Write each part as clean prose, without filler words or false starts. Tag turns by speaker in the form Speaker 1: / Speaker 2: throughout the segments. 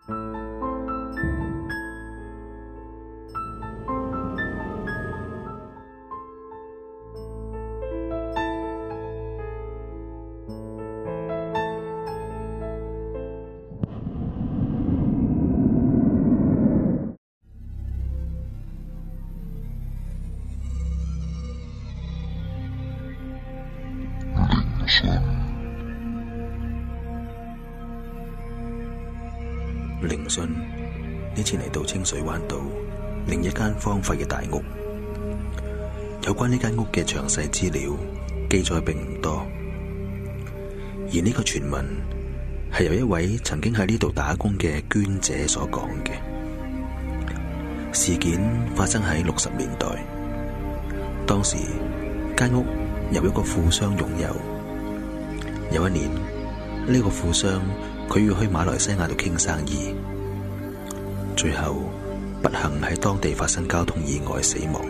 Speaker 1: 聆訊呢次嚟到清水灣道另一間荒廢嘅大屋，有關呢間屋嘅詳細資料記載並唔多，而呢個傳聞係由一位曾經喺呢度打工嘅娟姐所講嘅。事件發生喺60年代，當時間屋由一個富商擁有。有一年，呢個富商佢要去馬來西亞度傾生意，最後不幸喺當地發生交通意外死亡。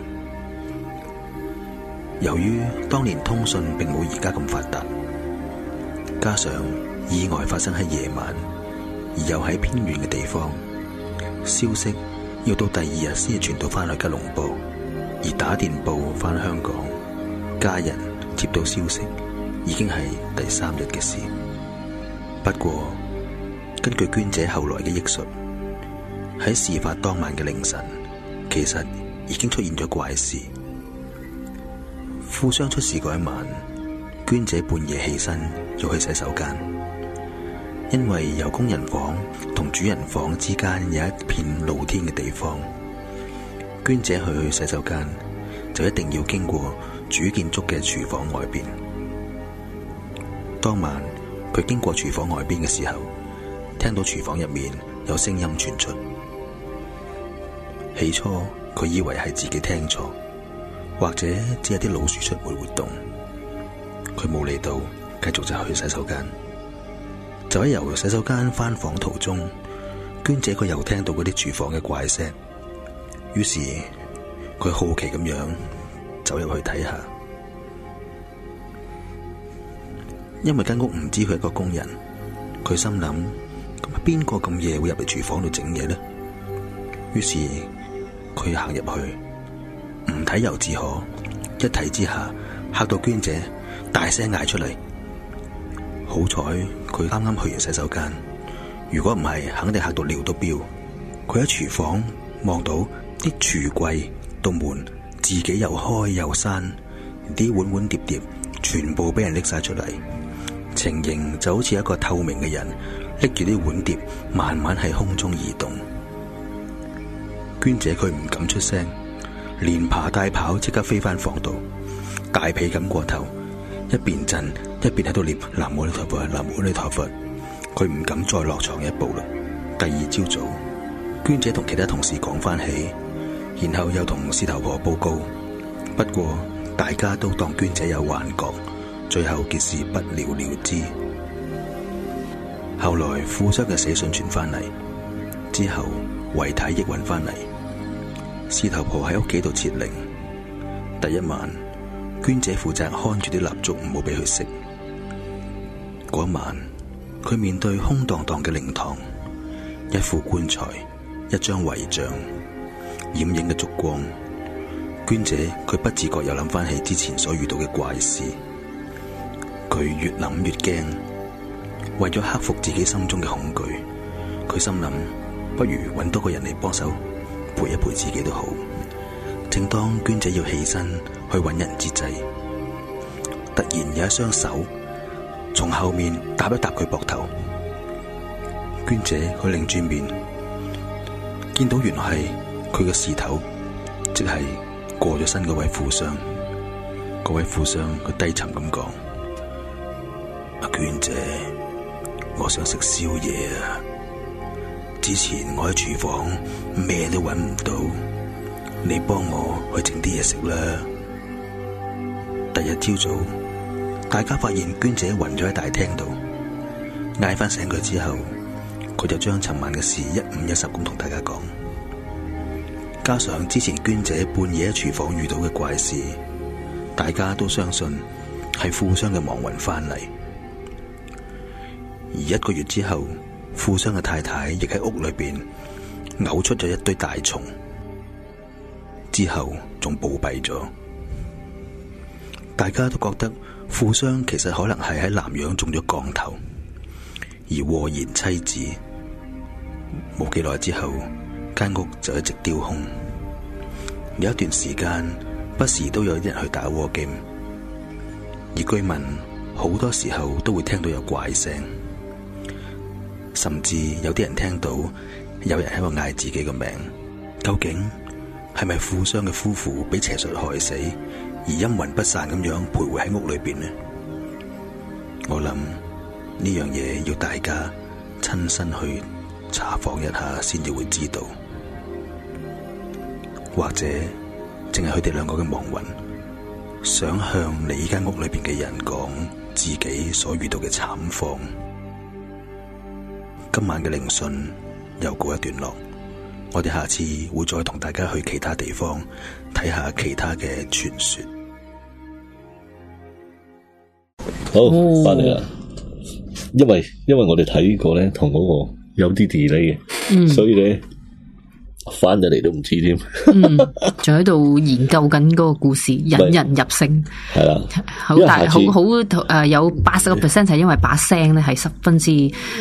Speaker 1: 由於當年通訊並冇而家咁發達，加上意外發生喺夜晚，而又喺偏遠嘅地方，消息要到第二日先至傳到翻去吉隆坡，而打電報翻香港，家人接到消息已經係第3日嘅事。不過根據娟姐後來嘅憶述，喺事發當晚嘅凌晨，其實已經出現咗怪事。富商出事嗰一晚，娟姐半夜起身要去洗手間，因為由工人房同主人房之間有一片露天嘅地方，娟姐去洗手間就一定要經過主建築嘅廚房外邊。當晚佢經過廚房外邊嘅時候，聽到廚房入面有聲音傳出。起初佢以為係自己聽錯，或者只係啲老鼠出沒活動，佢冇理到，繼續就去洗手間。就喺由洗手間返房途中，娟姐佢又聽到嗰啲廚房嘅怪聲，於是佢好奇咁樣走入去睇下。因為間屋唔知佢係個工人，佢心諗，咁邊個咁夜會入嚟廚房度整嘢呢？於是佢行入去，唔睇猶自可，一睇之下嚇到娟姐大聲嗌出嚟。好彩佢啱啱去完洗手間，如果唔係肯定嚇到尿都飆。佢喺廚房望到啲櫥櫃度門自己又開又閂，啲碗碗碟碟全部俾人拎晒出嚟，情形就好似一個透明嘅人拎住啲碗碟慢慢喺空中移動。娟姐佢唔敢出聲，連爬帶跑即刻飛翻房度，大被冚過頭，一邊震一邊喺度念南無阿彌陀佛，南無阿彌陀佛。佢唔敢再落床一步啦。第二朝早，娟姐同其他同事講翻起，然後又同事頭婆報告，不過大家都當娟姐有幻覺，最後件事不了了之。後來富商嘅死訊傳翻嚟之後，遺體亦揾翻嚟，事頭婆喺屋企度設靈。第一晚，娟姐負責看住啲蠟燭唔好俾佢熄。嗰晚，佢面對空蕩蕩嘅靈堂，一副棺材，一張遺像，掩映嘅燭光。娟姐佢不自覺又諗翻起之前所遇到嘅怪事，佢越諗越驚。為咗克服自己心中嘅恐懼，佢心諗不如揾多個人嚟幫手陪一陪自己都好。正當娟姐要起身去揾人之際，突然有一雙手從後面搭一搭佢膊頭。娟姐佢擰轉面，見到原來係佢嘅事頭，即係過咗身嗰位富商。嗰位富商佢低沉咁講：阿娟姐，我想食宵夜啊！之前我喺廚房咩都揾唔到，你幫我去整啲嘢食啦。第二朝早，大家發現娟姐暈咗喺大廳度，嗌翻醒佢之後，佢就將尋晚嘅事一五一十咁同大家講，加上之前娟姐半夜喺廚房遇到嘅怪事，大家都相信係富商嘅亡魂翻嚟。而1個月之後， 富商嘅太太亦喺屋裏邊嘔出咗一堆大蟲，之後仲暴斃咗。大家都覺得富商其實可能係喺南洋中咗降頭，而禍延妻子。冇幾耐之後，間屋就一直丟空。有一段時間，不時都有人去打 war game， 而居民好多時候都會聽到有怪聲，甚至有啲人聽到有人喺度嗌自己嘅名。究竟係咪富商嘅夫婦俾邪術害死，而陰魂不散咁樣徘徊喺屋裏邊呢？我諗呢樣嘢要大家親身去查訪一下先至會知道，或者淨係佢哋兩個嘅亡魂想向你間屋裏邊嘅人講自己所遇到嘅慘況。今晚嘅靈訊又告一段落，我哋下次會再同大家去其他地方睇下其他嘅傳說。
Speaker 2: 好，翻嚟啦，因為我哋睇過咧，同嗰個有啲 delay 嘅，所以咧翻咗嚟都唔知添。
Speaker 3: 仲喺度研究緊嗰個故事，引人入勝。
Speaker 2: 係啦，
Speaker 3: 好大，好有80%係因為把聲咧係十分之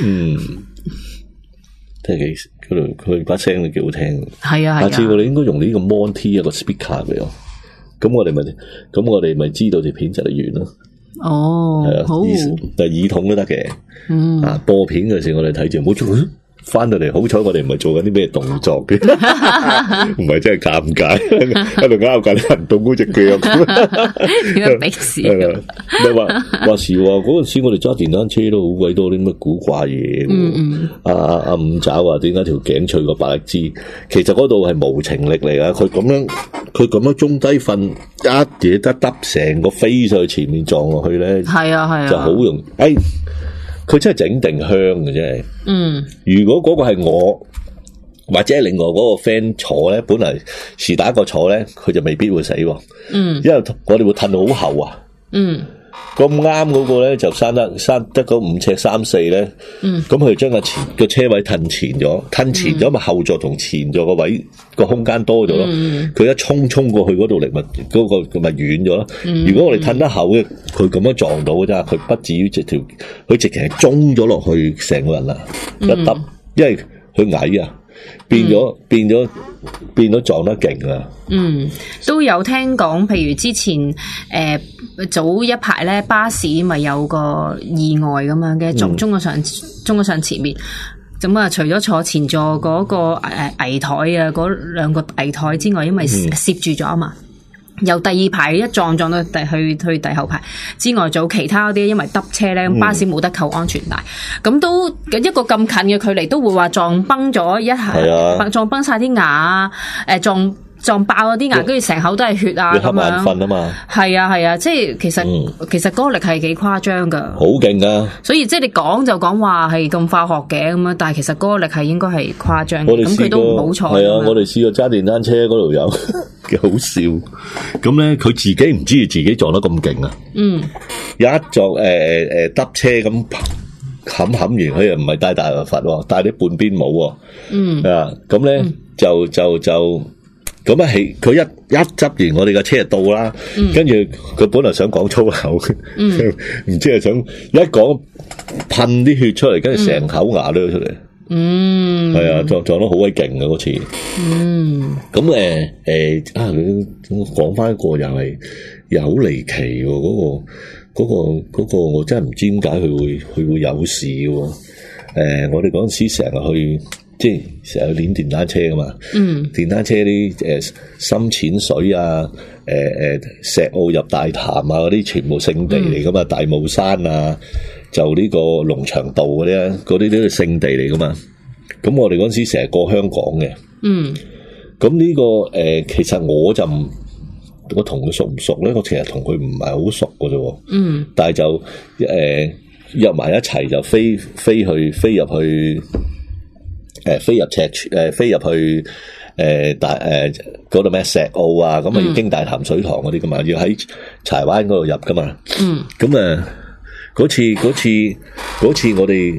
Speaker 2: 即係佢把聲都幾好聽。係
Speaker 3: 啊，
Speaker 2: 下次我哋應該用呢個 Monty 一個 speaker 俾我，咁我哋咪知道條片就嚟完咯。
Speaker 3: 哦，好，
Speaker 2: 但係耳筒都得嘅。播片嘅時候我哋睇住，唔好做。翻到嚟好彩，我哋唔係做緊啲咩動作嘅，唔係真係尷尬，喺度拗緊人動嗰隻腳。
Speaker 3: 點解鄙視？
Speaker 2: 咪話時話嗰陣時，我哋揸電單車都好鬼多啲乜古怪嘢。阿五爪話點解條頸脆過百力滋？其實嗰度係無情力嚟噶，佢咁樣中低瞓，一嘢得耷成個飛上去前面撞落去咧，
Speaker 3: 係啊，
Speaker 2: 就好容易。佢真係整定香嘅啫。如果嗰個係我或者係另外嗰個 friend 坐咧，本嚟是打一個坐咧，佢就未必會死。因為我哋會褪到好後啊。咁啱嗰個咧就生得嗰5尺3、4咧。咁佢將個車位褪前咗，咪後座同前座個位個空間多咗咯。佢一衝過去嗰度嚟，咪嗰個咪遠咗咯。如果我哋褪得厚嘅，佢咁樣撞到嘅啫，佢不至於佢直情係中咗落去成個人啦，一揼，因為佢矮啊。變咗撞得勁啊！
Speaker 3: 都有聽講，譬如之前早一排咧，巴士咪有個意外咁樣嘅，中咗上前面。咁啊，除咗坐前座嗰個危台啊，嗰兩個危台之外，因為攝住咗啊嘛。由第二排一撞到去第後排之外，仲有其他嗰啲，因為揼車咧，巴士冇得扣安全帶，咁都一個咁近嘅距離，都會話撞崩咗一下，撞崩晒啲牙，撞爆嗰啲牙，跟住成口都係血啊咁樣。瞌眼瞓啊嘛。係啊，即係其實嗰個力係幾誇張噶，
Speaker 2: 好勁噶。所
Speaker 3: 以即係你講就講話係咁化學嘅咁樣，但係其實嗰個力係應該係誇張嘅。咁佢都唔好彩。係
Speaker 2: 啊，我哋試過揸電單車嗰度有幾好笑。咁咧，佢自己唔知自己撞得咁勁啊。有一撞揼車咁冚完，佢又唔係戴大頭佛，戴啲半邊帽。咁咧就。咁啊，佢一執完，我哋架車就到啦。跟住佢本來想講粗口，唔知係想一講噴啲血出嚟，跟住成口牙都出嚟。係啊，撞得好鬼勁啊嗰次。咁講翻一個又好離奇喎，嗰個我真係唔知點解佢會有事喎。我哋嗰陣時成日去。即係成日去練電單車噶嘛，電單車啲深淺水啊，石澳入大潭啊嗰啲全部聖地嚟噶嘛，大帽山啊，就呢個龍翔道嗰啲都係聖地嚟噶嘛。咁我哋嗰陣時成日過香港嘅，咁呢個其實我同佢熟唔熟咧？我其實同佢唔係好熟噶啫，但係就約埋一齊就飛入去。飛入去嗰度咩石澳啊，咁啊要經大潭水塘嗰啲噶嘛，要喺柴灣嗰度入噶嘛。咁嗰次我哋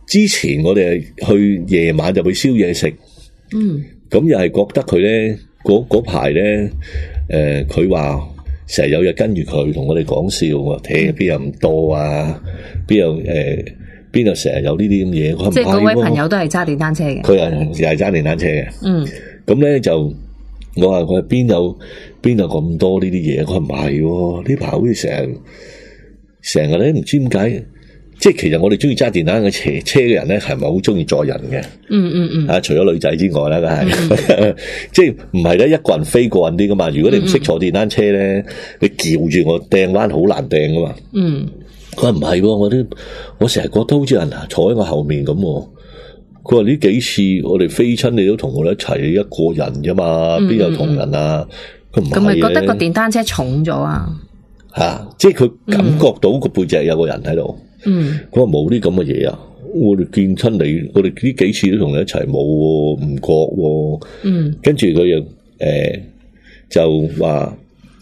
Speaker 2: 之前我哋去夜晚就去燒嘢食，咁又係覺得佢咧嗰排咧，佢話成日有日跟住佢同我哋講笑，睇邊有咁多啊，邊有成日有呢啲咁嘢。
Speaker 3: 即係嗰位朋友都係揸電單車嘅，
Speaker 2: 佢又係揸電單車嘅。咁咧就我話佢邊有咁多呢啲嘢？佢話唔係，呢排好似成日咧唔知點解。即係其實我哋中意揸電單嘅車嘅人咧，係咪好中意載人嘅？除咗女仔之外啦，梗係，即係唔係咧一個人飛過癮啲噶嘛？如果你唔識坐電單車咧，你撬住我掟彎好難掟噶嘛。佢話唔係，我成日覺得好似人坐喺我後面咁。佢話呢幾次我哋飛親，你都同我哋一齊一個人啫嘛，邊有同人啊？佢唔係，咁咪
Speaker 3: 覺得個電單車重咗啊？
Speaker 2: 即係佢感覺到個背脊有個人喺度。佢話冇啲咁嘅嘢啊！我哋見親你，我哋呢幾次都同你一齊冇，唔覺。跟住佢又就話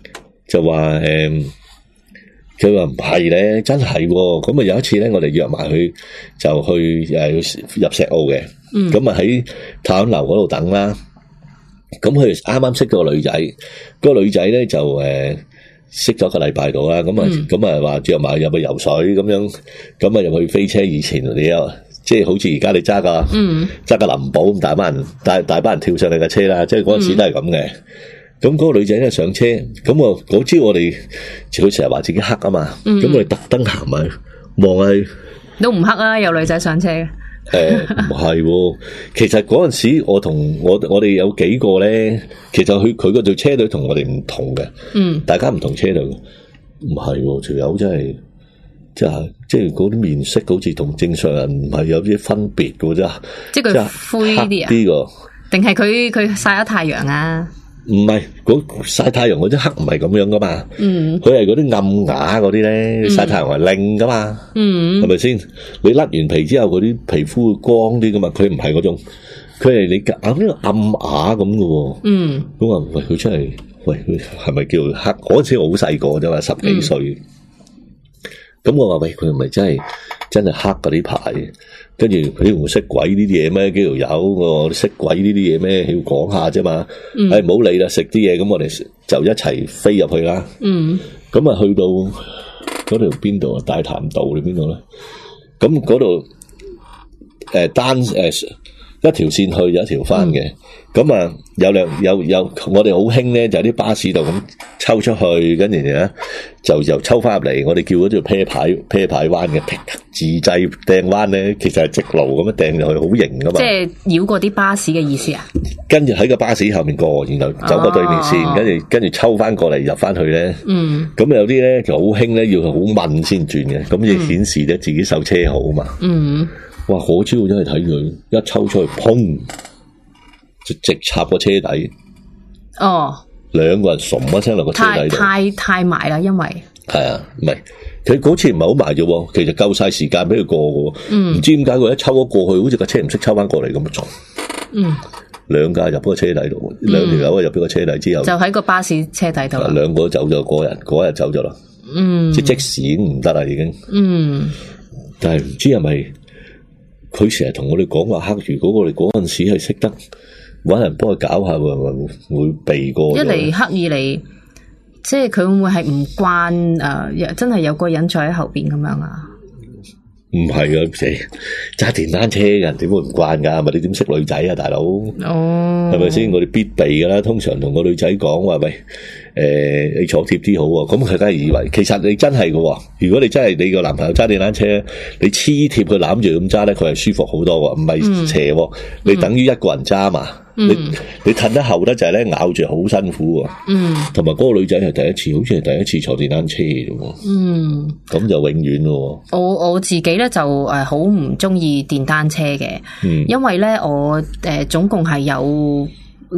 Speaker 2: 佢話唔係咧，真係。咁啊有一次咧，我哋約埋佢就去入石澳嘅。咁啊喺太安樓嗰度等啦。咁佢啱啱識咗個女仔，嗰個女仔咧就識咗個禮拜度啦，咁啊話約埋入去游水咁樣，咁啊入去飛車。以前你有即係好似而家你揸個林寶咁大班人跳上你架車啦，即係嗰陣時都係咁嘅。咁嗰個女仔咧上車，咁啊嗰朝我哋佢成日話自己黑啊嘛，咁我哋特登行埋望下，
Speaker 3: 都唔黑啊，有女仔上車嘅。
Speaker 2: 唔係，其實嗰陣時我哋有幾個咧，其實佢嗰隊車隊同我哋唔同嘅，大家唔同車隊，唔係，條友真係即係嗰啲面色好似同正常人唔係有啲分別嘅啫，
Speaker 3: 即係佢灰啲啊，啲個，定係佢曬咗太陽啊？
Speaker 2: 唔係，曬太陽嗰啲黑唔係咁樣噶嘛，佢係嗰啲暗啞嗰啲咧，曬太陽係靚噶嘛，係咪先？你甩完皮之後，嗰啲皮膚會光啲噶嘛，佢唔係嗰種，佢係你硬呢個暗啞咁噶。咁話喂，佢出嚟，喂，佢係咪叫黑？嗰陣時我好細個啫嘛，10幾歲。咁我話喂，佢係咪真係黑嗰啲牌？跟住佢唔識鬼呢啲嘢咩？幾條友我識鬼呢啲嘢咩？要講下啫嘛。唔好理啦，食啲嘢咁，我哋就一齊飛入去啦。咁啊，去到嗰條邊度啊？大潭道定邊度咧？咁嗰度一條線去，有一條翻嘅。咁啊，有我哋好興咧，就喺啲巴士度咁抽出去，跟住咧就又抽翻入嚟。我哋叫嗰條啤牌彎嘅自製掟彎咧，其實係直路咁樣掟入去，好型噶嘛。即係繞過啲巴士嘅意思啊？跟住喺個巴士後面過，然後走過對面線，跟住抽翻過嚟入翻去咧。咁有啲咧就好興咧，要好慢先轉嘅，咁亦顯示咧自己手車好嘛。哇！嗰朝真係睇佢一抽出去，砰！就直插個車底。兩個人唰一聲落個車底度。太埋啦，因為係啊，唔係佢嗰次唔係好埋啫，其實夠晒時間俾佢過嘅。唔知點解佢一抽咗過去，好似個車唔識抽翻過嚟咁撞。兩架入嗰個車底度，兩條友入咗個車底之後，就喺個巴士車底度。兩個都走咗，嗰日走咗啦。即時已經唔得啦，已經。但係唔知係咪？佢成日同我哋講話黑，如果我哋嗰陣時係識得搵人幫佢搞下，會避過。一嚟黑，二嚟即係佢會唔會係唔慣真係有個人坐喺後邊咁樣啊？唔係啊，揸電單車嘅人點會唔慣噶？咪你點識女仔啊，大佬？係咪先？我哋必備噶啦，通常同個女仔講話喂。你坐貼啲好喎，咁佢梗係以為，其實你真係嘅。如果你真係你個男朋友揸電單車，你黐貼佢攬住咁揸咧，佢係舒服好多喎，唔係斜。你等於一個人揸嘛，你褪得後得就係咧，咬住好辛苦。同埋嗰個女仔係第一次，好似係第一次坐電單車啫。咁就永遠咯。我自己咧就好唔中意電單車嘅，因為咧我總共係有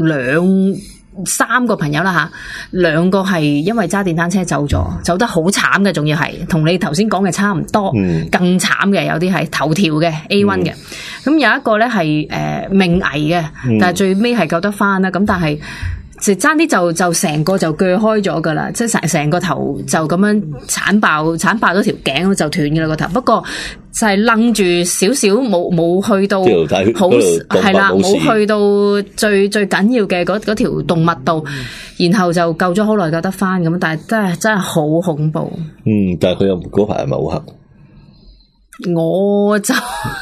Speaker 2: 3個朋友啦吓，2個係因為揸電單車走得好慘嘅，仲要係同你頭先講嘅差唔多，更慘嘅，有啲係頭條嘅 A1 嘅，咁有一個咧係命危嘅，但係最尾係救得翻啦。咁但係
Speaker 3: 就爭啲就成個就鋸開咗噶啦，即係成個頭就咁樣鏟爆咗條頸就斷嘅啦個頭。不過就係楞住少少，冇去到好係啦，冇去到最緊要嘅嗰條動脈度，然後就救咗好耐救得翻咁，但係真係好恐怖。
Speaker 2: 但係佢又嗰排係咪好黑？
Speaker 3: 我就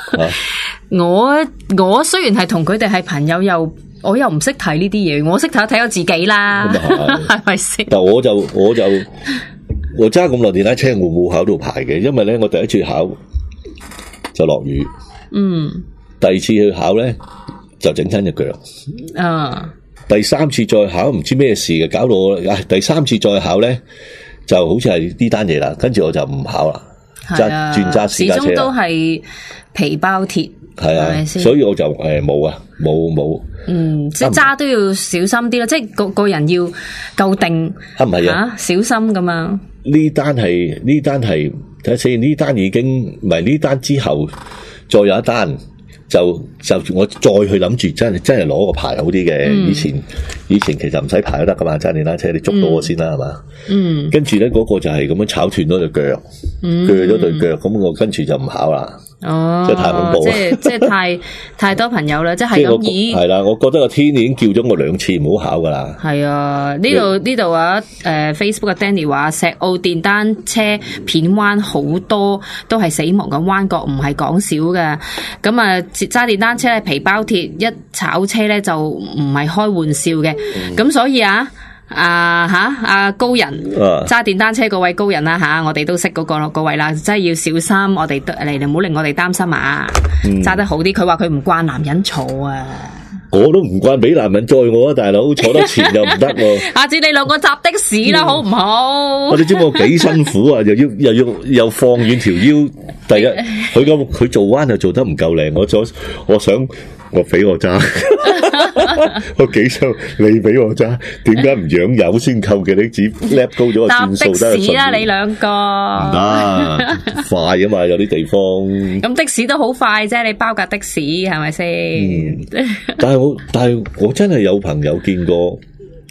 Speaker 3: 我雖然係同佢哋係朋友，我又唔識睇呢啲嘢，我識睇我自己啦，係咪先？
Speaker 2: 但我揸咁耐電單車，我冇考到牌嘅，因為咧我第一次考就落雨，第二次去考咧就整親隻腳，第三次再考唔知咩事嘅，搞到我第三次再考咧就好似係呢單嘢啦，跟住我就唔考啦，轉揸私家車，
Speaker 3: 始終都係皮包鐵。
Speaker 2: 係啊，所以我就冇，
Speaker 3: 即係揸都要小心啲啦，即係個人要夠定，
Speaker 2: 唔係啊，
Speaker 3: 小心咁樣。
Speaker 2: 呢單係睇下先，呢單已經唔係呢單之後，再有一單就我再去諗住真係攞個牌好啲嘅。以前其實唔使牌都得噶嘛，揸電單車你捉到我先啦，係嘛？跟住咧嗰個就係咁樣炒斷咗隻腳，鋸咗對腳，咁我跟住就唔考啦。
Speaker 3: 哦，
Speaker 2: 即係太恐怖，
Speaker 3: 即係太多朋友啦，即係咁以
Speaker 2: 係啦，我覺得個天已經叫咗我2次唔好考噶啦。係
Speaker 3: 啊，呢度啊，Facebook 嘅 Danny 話石澳電單車片彎好多都係死亡嘅彎角，唔係講少嘅。咁啊，揸電單車咧皮包鐵，一炒車咧就唔係開玩笑嘅。咁所以高人揸電單車嗰位高人啦我哋都識嗰位啦，真係要小心，我哋嚟唔好令我哋擔心啊！揸得好啲，佢話佢唔慣男人坐啊，
Speaker 2: 我都唔慣俾男人載我啊，大佬坐得前又唔得喎。
Speaker 3: 下次你兩個搭的士啦，好唔好？
Speaker 2: 我哋知我幾辛苦啊，又放遠條腰。第一，佢做彎又做得唔夠靚，我想。我俾我揸，我幾想你俾我揸，點解唔養油先扣嘅？你只叻高咗個算數得。搭的士啦，
Speaker 3: 你兩個
Speaker 2: 唔得，快啊嘛，有啲地方。
Speaker 3: 咁的士都好快啫，你包架的士係咪先？
Speaker 2: 但係我真係有朋友見過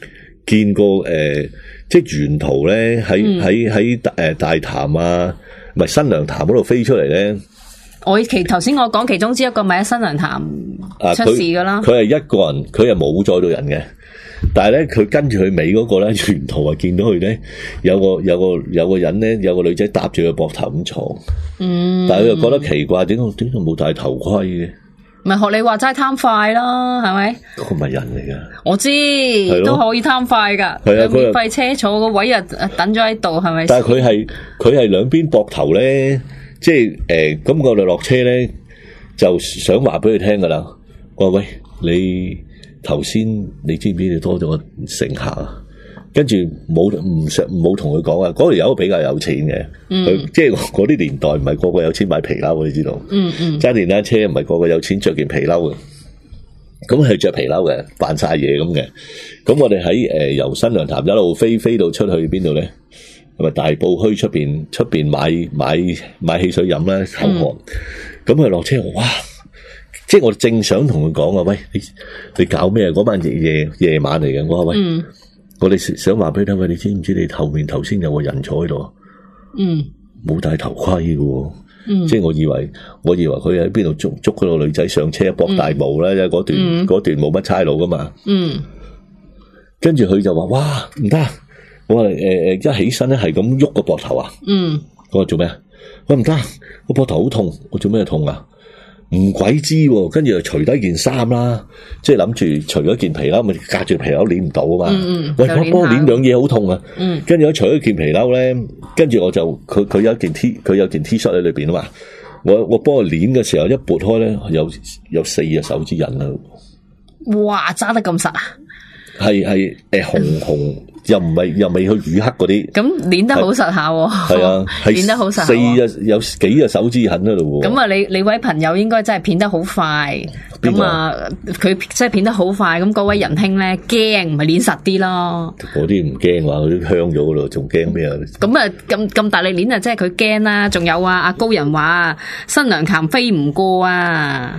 Speaker 2: 即係沿途咧喺大潭啊，唔係新娘潭嗰度飛出嚟咧。
Speaker 3: 頭先我講其中之一個咪喺新娘潭出事噶啦，
Speaker 2: 佢係一個人，佢係冇載到人嘅，但係咧佢跟住佢尾嗰個咧，沿途啊見到佢咧有個人咧，有個女仔搭住佢膊頭咁坐，但係佢又覺得奇怪，點解冇戴頭盔嘅？
Speaker 3: 咪學你話齋貪快咯，係咪？
Speaker 2: 嗰個咪人嚟噶，
Speaker 3: 我知都可以貪快噶，免費車坐個位啊等咗喺度，係咪？
Speaker 2: 但係佢係兩邊膊頭咧。即係咁我哋落車咧，就想話俾佢聽噶啦。我話喂，你頭先你知唔知你多咗個乘客啊？跟住冇同佢講啊。嗰條友比較有錢嘅，即係嗰啲年代唔係個個有錢買皮褸，你知道？揸電單車唔係個個有錢着件皮褸嘅，咁係着皮褸嘅，扮晒嘢咁嘅。咁我哋喺由新娘潭一路飛到出去邊度咧？係咪大埔墟出邊買汽水飲啦，口渴。咁佢落車，哇！即係我正想同佢講啊，喂，你搞咩啊？嗰晚夜晚嚟嘅，我話喂，我哋想話俾你聽，喂，你知唔知你後面頭先有個人坐喺度？冇戴頭盔嘅，即係我以為佢喺邊度捉嗰個女仔上車，駁大霧啦，因為嗰段冇乜差佬噶嘛。跟住佢就話，哇，唔得！我話一起身咧係咁喐個膊頭啊！我話做咩啊？我話唔得，個膊頭好痛，我做咩痛啊？唔鬼知喎，跟住就除低件衫啦，即係諗住除咗件皮褸，咪隔住皮褸捏唔到啊嘛。喂，我幫捏兩嘢好痛啊！跟住我除咗件皮褸咧，跟住我就佢有件 T 恤喺裏邊啊嘛。我幫佢捏嘅時候一撥開咧，有4隻手指印啦。
Speaker 3: 哇！揸得咁實啊！
Speaker 2: 係紅。又未去乳黑嗰啲，
Speaker 3: 咁捏得好實下喎。係啊，捏得好實。
Speaker 2: 有幾隻手指痕喺度喎。咁啊，
Speaker 3: 你位朋友應該真係片得好快。咁啊，佢真係片得好快。咁嗰位仁兄咧驚，咪捏實啲咯。嗰啲唔驚話，佢都香咗噶咯，仲驚咩啊？咁啊，咁大力捏啊，即係佢驚啦。仲有啊，阿高人話新娘潭飛唔過啊。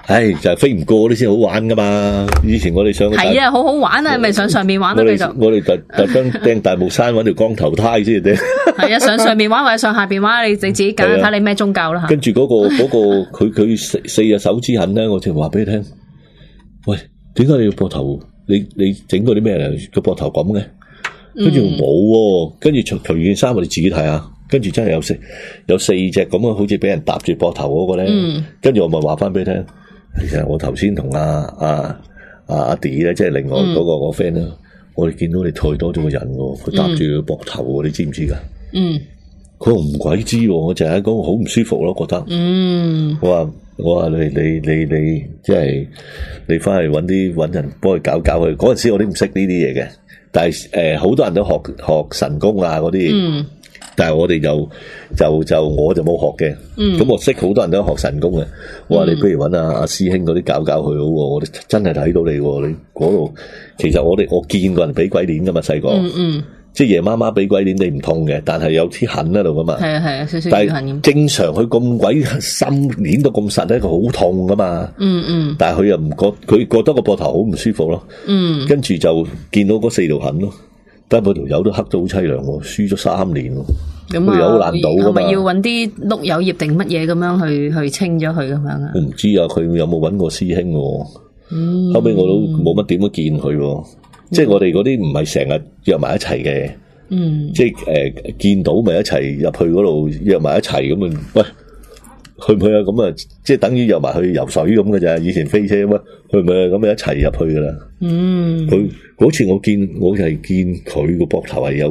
Speaker 2: 唉，就係飛唔過嗰啲先好玩噶嘛。以前我哋上
Speaker 3: 係啊，好好玩啊，咪上面玩咯，繼續。
Speaker 2: 我哋特登掟大帽山揾條光頭胎先啫。
Speaker 3: 係啊，上面玩或者上下邊玩，你自己揀睇你咩宗教啦吓。
Speaker 2: 跟住嗰個佢四隻手指痕咧，我就話俾你聽，喂，點解你要膊頭？你整過啲咩嚟？個膊頭咁嘅？跟住冇喎，跟住除件衫我哋自己睇下。跟住真係有四隻咁啊，好似俾人搭住膊頭嗰個咧。跟住我咪話翻俾你聽，其實我頭先同阿 D 咧，即係另外嗰個 friend 咧，我哋見到你抬多咗個人喎，佢搭住佢膊頭喎，你知唔知噶？佢話唔鬼知喎，我就係講好唔舒服咯，覺得。我話你即係你翻去搵人幫佢搞搞佢。嗰陣時我都唔識呢啲嘢嘅，但係好多人都學神功啊嗰啲。但係我哋我就冇學嘅，咁我識好多人都學神功嘅。我話你不如揾阿師兄嗰啲搞搞佢好喎，我哋真係睇到你喎，你嗰度其實我見過人俾鬼鏈噶嘛，細個，即係夜媽媽俾鬼鏈你唔痛嘅，但係有啲痕喺度噶嘛，
Speaker 3: 係啊少少
Speaker 2: 但係正常佢咁鬼深鏈到咁實咧，佢好痛噶嘛，但係佢又唔佢覺得個膊頭好唔舒服咯，跟住就見到嗰4條痕咯。但係條友都黑到好凄涼喎，輸咗3年喎，佢有好難倒噶嘛。係咪要揾啲碌柚葉定乜嘢咁樣去清咗佢咁樣啊？我唔知啊，佢有冇揾過師兄喎？後尾我都冇乜點樣見佢喎，即係我哋嗰啲唔係成日約埋一齊嘅，即係見到咪一齊入去嗰度約埋一齊咁啊？喂，去唔去啊？咁啊，即係等於約埋去游水咁嘅咋？以前飛車乜去唔去啊？咁啊一齊入去噶啦。佢嗰次我就係見佢個膊頭係有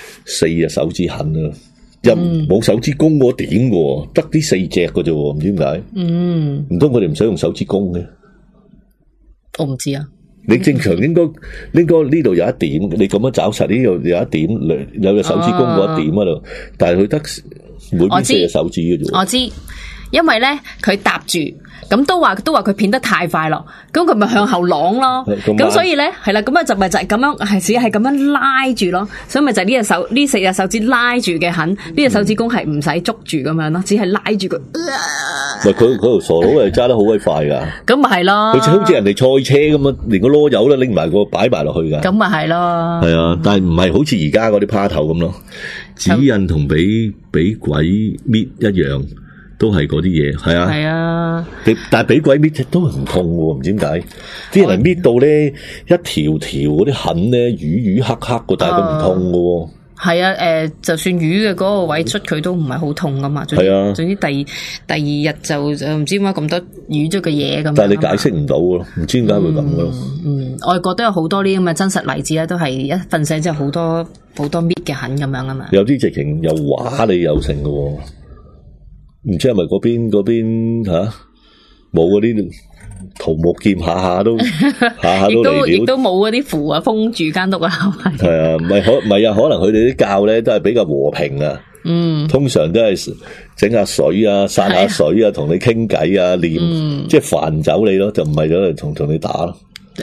Speaker 2: 4隻手指痕啊，又冇手指公嗰點嘅，得啲4隻嘅啫，唔知點解。唔通佢哋唔使用手指公嘅？我唔知啊。你正常應該呢度有一點，你咁樣找實呢度有一點，有隻手指公嗰一點喺度，但係佢得每邊4隻手指嘅啫。我知，因為咧佢搭住。咁都話佢片得太快咯，咁佢咪向後啷咯，咁所以咧係啦，咁啊就係咁樣，係只係咁樣拉住咯，所以咪就係呢4隻手指拉住嘅痕，呢隻手指公係唔使捉住咁樣咯，只係拉住佢。佢條傻佬係揸得好鬼快噶，咁咪係咯，佢好似人哋賽車咁啊，連個囉柚都拎埋個擺埋落去噶，咁咪係咯，係啊，但係唔係好似而家嗰啲趴頭咁咯，指印同俾鬼搣一樣。都係嗰啲嘢，係啊，係啊，但係俾鬼搣都係唔痛喎，唔知點解，啲人係搣到咧一條條嗰啲痕咧，瘀黑黑嘅，但係佢唔痛嘅喎。係啊，就算瘀嘅嗰個位出佢都唔係好痛噶嘛。係啊，總之第二日就唔知點解咁多瘀咗嘅嘢咁。但係你解釋唔到咯，唔知點解會咁咯。外國都有好多呢啲咁嘅真實例子咧，都係一瞓醒之後好多搣嘅痕咁樣啊嘛。有啲直情又話你有成嘅喎。唔知係咪嗰邊吓冇嗰啲桃木劍下下都嚟了，亦都冇嗰啲符啊封住間屋啊。係啊，唔係啊，可能佢哋啲教咧都係比較和平啊。通常都係整下水啊，散下水啊，同你傾偈啊，念即係煩走你咯，就唔係咗嚟同你打咯。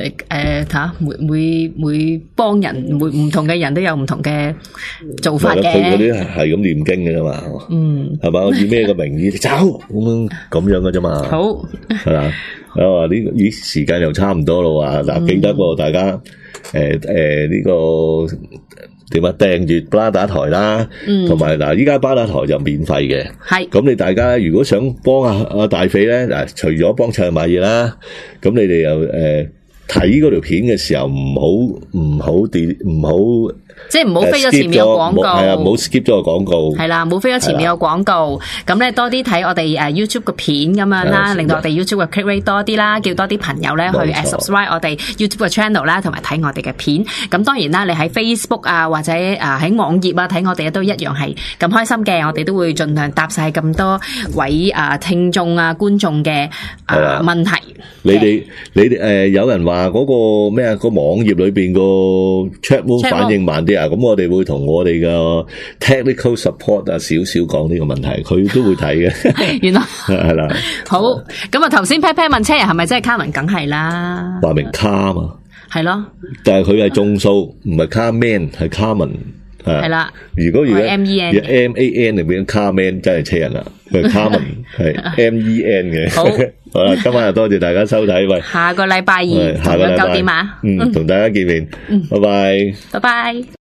Speaker 2: 每幫人，唔同嘅人都有唔同嘅做法嘅。佢嗰啲係咁念經嘅啫嘛，係嘛？我以咩嘅名義走咁樣嘅啫嘛。好係嘛？啊呢時間又差唔多咯喎，嗱記得喎大家呢個點啊訂閱巴打台啦，同埋嗱依家巴打台就免費嘅，係咁你大家如果想幫阿大肥咧嗱，除咗幫襯買嘢啦，咁你哋又睇嗰條片嘅時候唔好即係唔好飛咗前面有廣告，係啊，唔好 skip 咗個廣告，係啦，唔好飛咗前面有廣告，咁咧多啲睇我哋YouTube 嘅片咁樣啦，令到我哋 YouTube 嘅 click rate 多啲啦，叫多啲朋友咧去subscribe 我哋 YouTube 嘅 channel 啦，同埋睇我哋嘅片。咁當然啦，你喺 Facebook 啊或者喺網頁啊睇我哋都一樣係咁開心嘅，我哋都會盡量答晒咁多位聽眾啊觀眾嘅問題。你哋有人話嗰個咩啊個網頁裏邊個 chat room 反應慢啲啊，咁我哋會同我哋嘅 technical support 少少講呢個問題，佢都會睇嘅。原來係啦。好，咁啊頭先 Pat Pat 問車人係咪真係 Carmen， 梗係啦，話明卡嘛，係咯，但係佢係眾數，唔係 Carmen， 係 Carmen。係啦，如果MAN 嚟變 Carman 真係車人啦，佢 Carmen 係 MEN 嘅。好， 好啦，今晚又多謝大家收睇，喂，
Speaker 3: 下個禮拜二
Speaker 2: 下個禮拜
Speaker 3: 9點啊，
Speaker 2: 同大家見面，拜拜。
Speaker 3: 拜拜。